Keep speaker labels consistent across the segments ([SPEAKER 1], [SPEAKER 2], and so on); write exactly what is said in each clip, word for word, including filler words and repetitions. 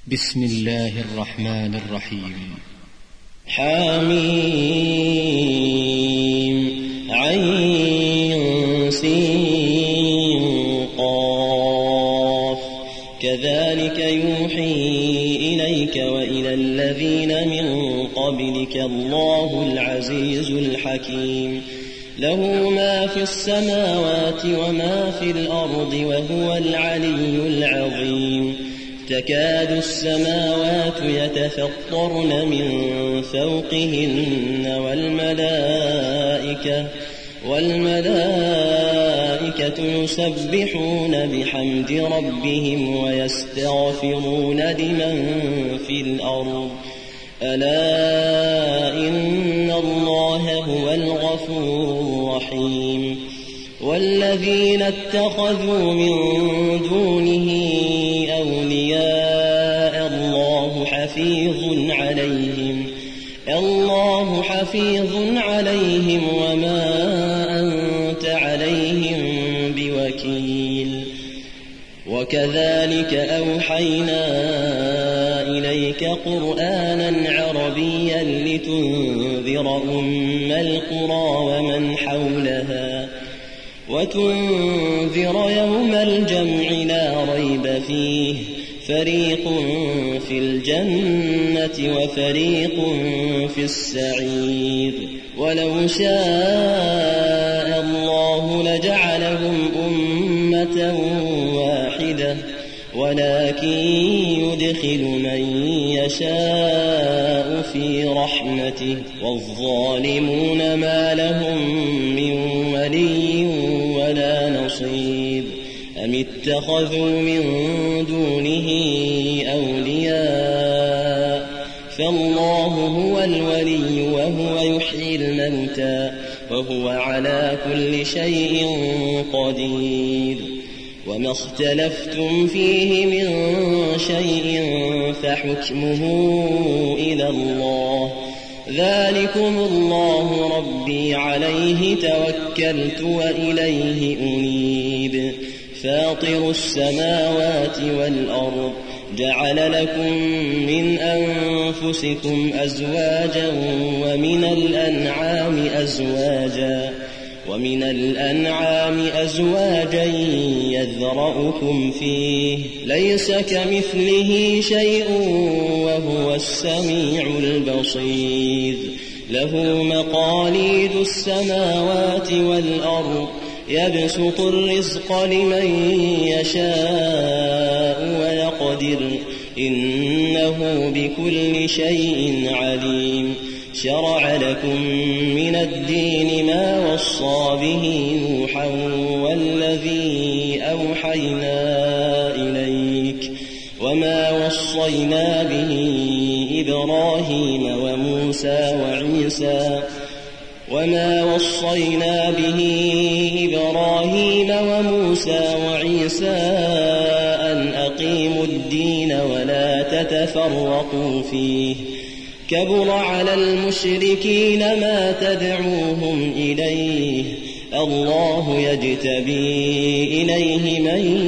[SPEAKER 1] بسم الله الرحمن الرحيم.
[SPEAKER 2] حميم عين سين قاف كذلك يوحي إليك وإلى الذين من قبلك الله العزيز الحكيم له ما في السماوات وما في الأرض وهو العلي العظيم تكاد السماوات يتفطرن من فوقهن والملائكة والملائكة يسبحون بحمد ربهم ويستغفرون لمن في الأرض ألا إن الله هو الغفور الرحيم والذين اتخذوا من دونه أولياء الله حفيظ عليهم الله حفيظ عليهم وما أنت عليهم بوكيل وكذلك أوحينا إليك قرآنا عربيا لتنذر أم القرى ومن حولها وتنذر يوم الجمع لا ريب فيه فريق في الجنة وفريق في السعير ولو شاء الله لجعلهم أمة واحدة ولكن يدخل من يشاء في رحمته والظالمون ما لهم من ولي ولا نصير أم اتخذوا من دونه أولياء فالله هو الولي وهو يحيي الموتى وهو على كل شيء قدير وما اختلفتم فيه من شيء فحكمه إلى الله ذلكم الله ربي عليه توكلت وإليه أنيب فاطر السماوات والأرض جعل لكم من أنفسكم أزواجا ومن الأنعام أزواجا ومن الأنعام أزواجا يذرأكم فيه ليس كمثله شيء وهو السميع البصير له مقاليد السماوات والأرض يبسط الرزق لمن يشاء ويقدر إنه بكل شيء عليم شرع لكم من الدين ما وصى به نوحا والذي أوحينا إليك وما وصينا به إبراهيم وموسى وعيسى وما وصينا به إبراهيم وموسى وعيسى أن أقيموا الدين ولا تتفرقوا فيه كبر على المشركين ما تدعوهم إليه الله يجتبي إليه من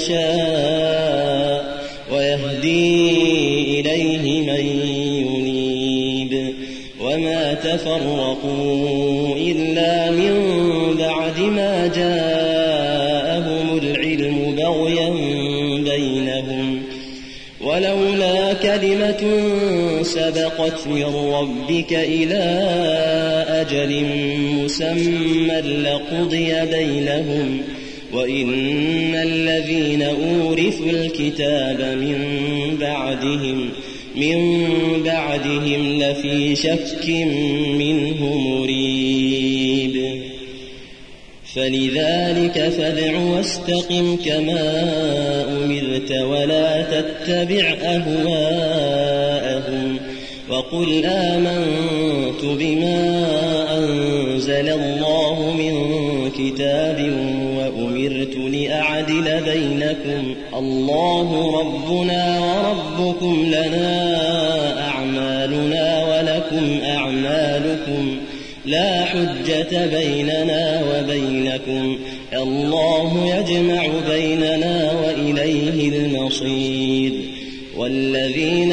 [SPEAKER 2] يشاء ويهدي إليه من ينيب وما تفرقوا إلا من بعد ما جاءهم العلم بغيا بينهم ولولا كلمة سبقت من ربك إلى أجل مسمى لقضي بينهم وإن الذين أورثوا الكتاب من بعدهم من بعدهم لفي شك منه مريب فلذلك فادع واستقم كما أمرت ولا تتبع أهواءهم وقل آمنت بما أنزل الله من كتاب وأمرت لأعدل بينكم الله ربنا وربكم لنا أعمالنا ولكم أعمالكم لا حجة بيننا وبينكم الله يجمع بيننا وإليه المصير والذين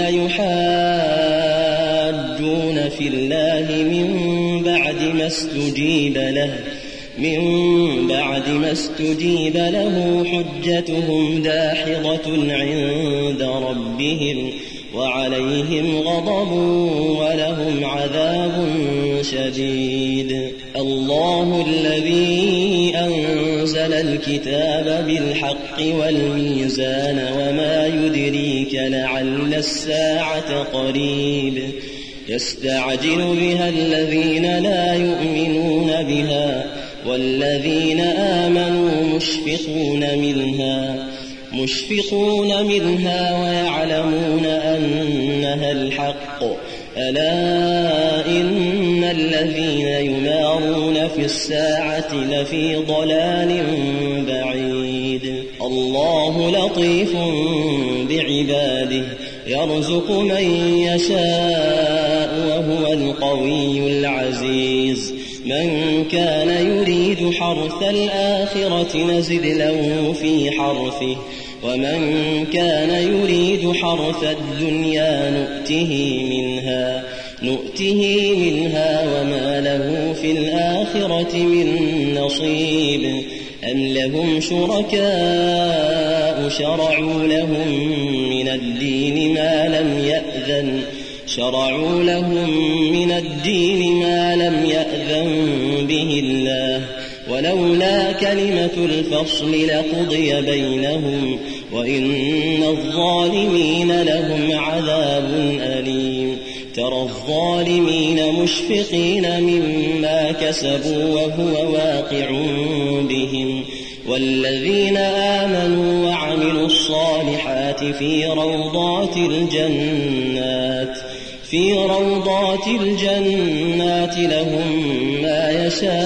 [SPEAKER 2] يحاجون في الله من بعد ما استجيب له من بعد ما استجيب له حجتهم داحضة عند ربهم وعليهم غضب ولهم عذاب شديد. الله الذي أنزل الكتاب بالحق والميزان وما يدريك لعل الساعة قريب يستعجل بها الذين لا يؤمنون بها والذين آمنوا مشفقون منها مشفقون منها ويعلمون أنها الحق ألا إن الذين يمارون في الساعة لفي ضلال بعيد. الله لطيف بعباده يرزق من يشاء وهو القوي العزيز. من كان يريد حرث الآخرة نزد له في حرثه ومن كان يريد حرث الدنيا نؤته منها نؤته منها وما له في الآخرة من نصيب. أم لهم شركاء شرعوا لهم من الدين ما لم يأذن شرعوا لهم من الدين ما لم يأذن به الله ولولا كلمة الفصل لقضي بينهم وإن الظالمين لهم عذاب أليم. ترى الظالمين مشفقين مما كسبوا وهو واقع بهم والذين آمنوا وعملوا الصالحات في روضات الجنات في روضات الجنات لهم ما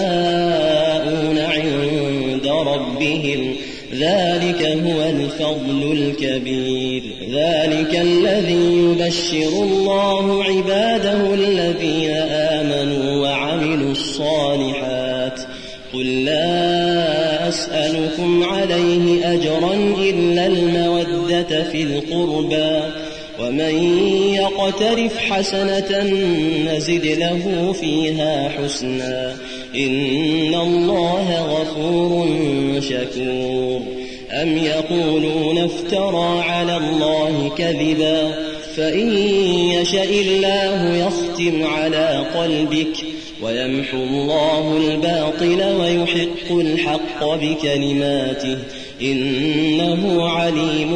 [SPEAKER 2] يشاءون عند ربهم ذلك هو الفضل الكبير. ذلك الذي يبشر الله عباده الذين آمنوا وعملوا الصالحات. قل لا أسألكم عليه أجرا إلا المودة في القربى ومن يقترف حسنة نزد له فيها حسنا إن الله غفور شكور. أم يقولون افترى على الله كذبا فإن يشأ الله يختم على قلبك ويمحو الله الباطل ويحق الحق بكلماته إنه عليم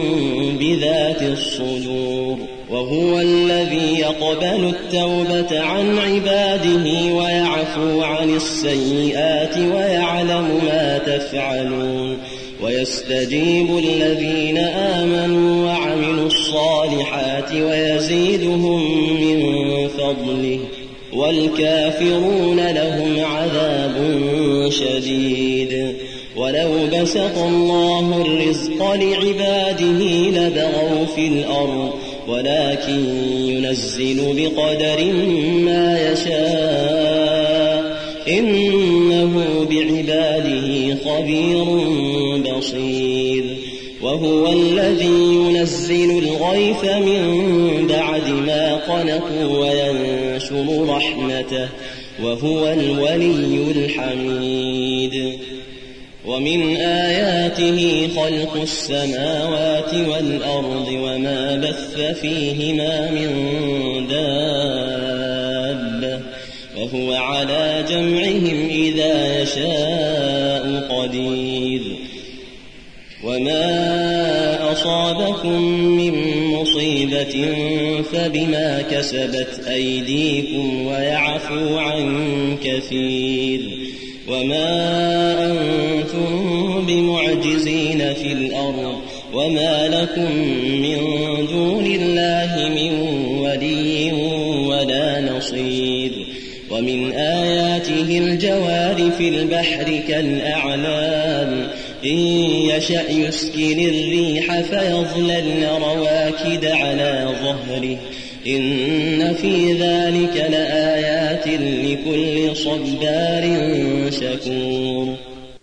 [SPEAKER 2] بذات الصدور. وهو الذي يقبل التوبة عن عباده ويعفو عن السيئات ويعلم ما تفعلون ويستجيب الذين آمنوا وعملوا الصالحات ويزيدهم من فضله والكافرون لهم عذاب شديد. ولو بسط الله الرزق لعباده لبغوا في الأرض ولكن ينزل بقدر ما يشاء إنه بعباده خبير بصير. وهو الذي ينزل الغيث من بعد ما قنطوا وينشر رحمته وهو الولي الحميد. ومن آياته خلق السماوات والأرض وما بث فيهما من دابة وهو على جمعهم إذا يشاء قدير. وما أصابكم من مصيبة فبما كسبت أيديكم ويعفو عن كثير. وما أنتم بمعجزين في الأرض وما لكم من دون الله من ولي ولا نصير. ومن آياته الجوار في البحر كالأعلام إن يشأ يسكن الريح فيظللن رواكد على ظهره إن في ذلك لآيات لكل صبار شكور.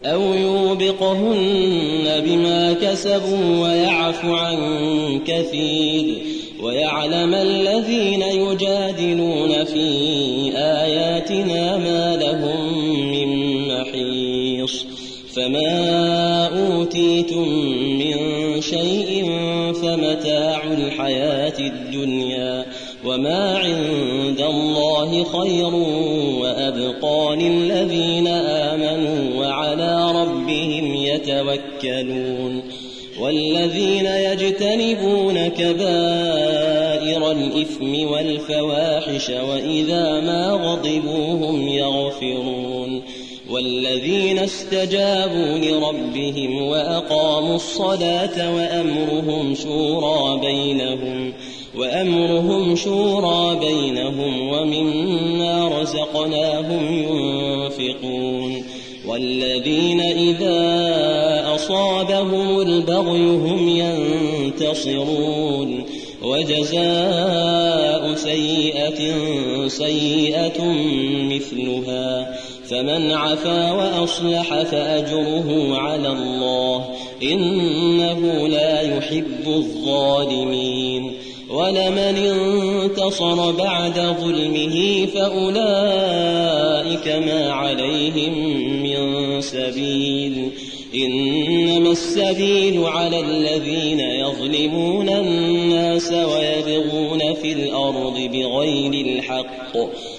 [SPEAKER 2] أو يوبقهن بما كسبوا ويعفو عن كثير ويعلم الذين يجادلون في آياتنا ما لهم من محيص فما أوتيتم من شيء فمتاع الحياة الدنيا وما عند الله خير وأبقى للذين آمنوا وعلى ربهم يتوكلون والذين يجتنبون كبائر الإثم والفواحش وإذا ما غضبوا هم يغفرون والذين استجابوا لربهم وأقاموا الصلاة وأمرهم شورى بينهم وأمرهم شورى بينهم ومما رزقناهم ينفقون والذين إذا أصابهم البغي هم ينتصرون وجزاء سيئة سيئة مثلها فمن عفا وأصلح فأجره على الله إنه لا يحب الظالمين ولمن انتصر بعد ظلمه فأولئك ما عليهم من سبيل إنما السبيل على الذين يظلمون الناس ويبغون في الأرض بغير الحق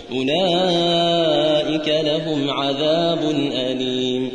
[SPEAKER 2] أولئك لهم عذاب أليم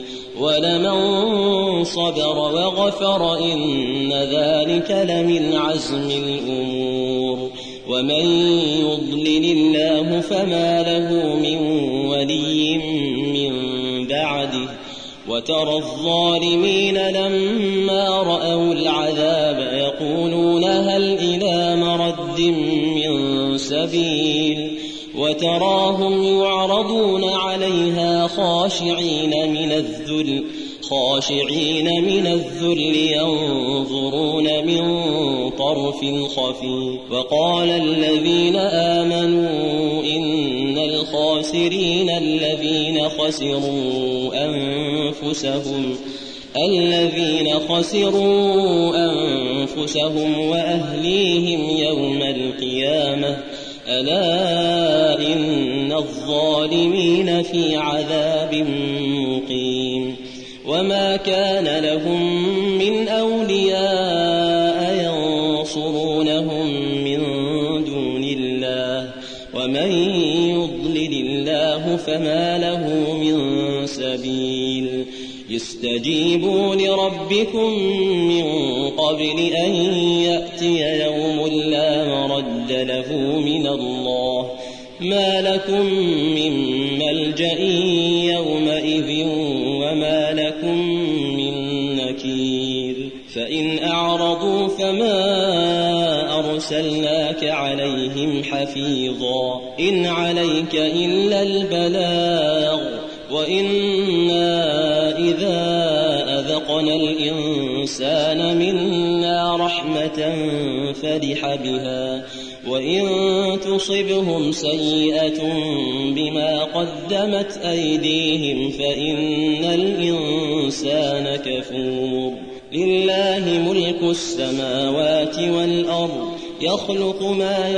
[SPEAKER 2] ولمن صبر وغفر إن ذلك لمن عزم الأمور ومن يضلل الله فما له من ولي من بعده وترى الظالمين لما رأوا العذاب يقولون هل إلى مرد من سبيل وتراهم يعرضون عليها خاشعين من الذل خاشعين من الذل ينظرون من طرف خفي وقال الذين آمنوا إن الخاسرين الذين خسروا أنفسهم الذين خسروا أنفسهم وأهليهم يوم القيامة ألا إن الظالمين في عذاب مقيم وما كان لهم من أولياء ينصرونهم من دون الله ومن يضلل الله فما له من سبيل يستجيبوا لربكم من قبل أن يأتي يوم لا مرد له من الله ما لكم من ملجأ يومئذ وما لكم من نكير فإن أعرضوا فما أرسلناك عليهم حفيظا إن عليك إلا البلاغ وإنا إذا أذقنا الإنسان منا رحمة فرح بها وإن تصبهم سيئة بما قدمت أيديهم فإن الإنسان كفور لله ملك السماوات والأرض يخلق ما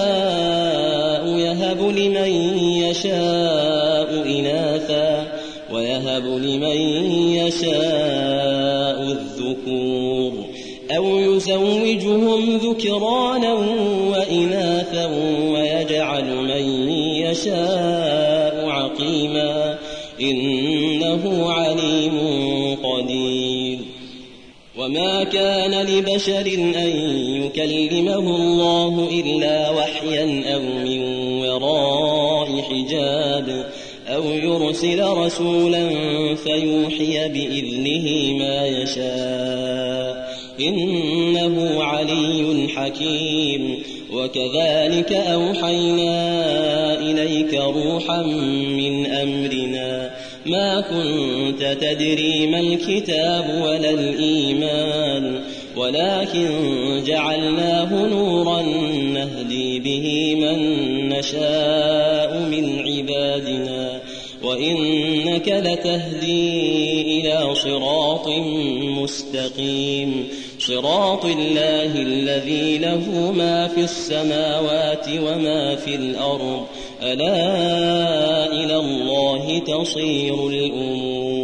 [SPEAKER 2] يشاء يهب لمن يشاء إناثا ويهب لمن يشاء الذكور أو يزوجهم ذكرانا وإناثا ويجعل من يشاء عقيما إنه عليم قدير وما كان لبشر أن يكلمه الله إلا وحيا أو من وراء حجاب أو يرسل رسولا فيوحي بإذنه ما يشاء إنه علي حكيم وكذلك أوحينا إليك روحا من أمرنا ما كنت تدري ما الكتاب ولا الإيمان ولكن جعلناه نورا نهدي به من نشاء من عبادنا وإنك لتهدي إلى صراط مستقيم صراط الله الذي له ما في السماوات وما في الأرض ألا إلى الله تصير الأمور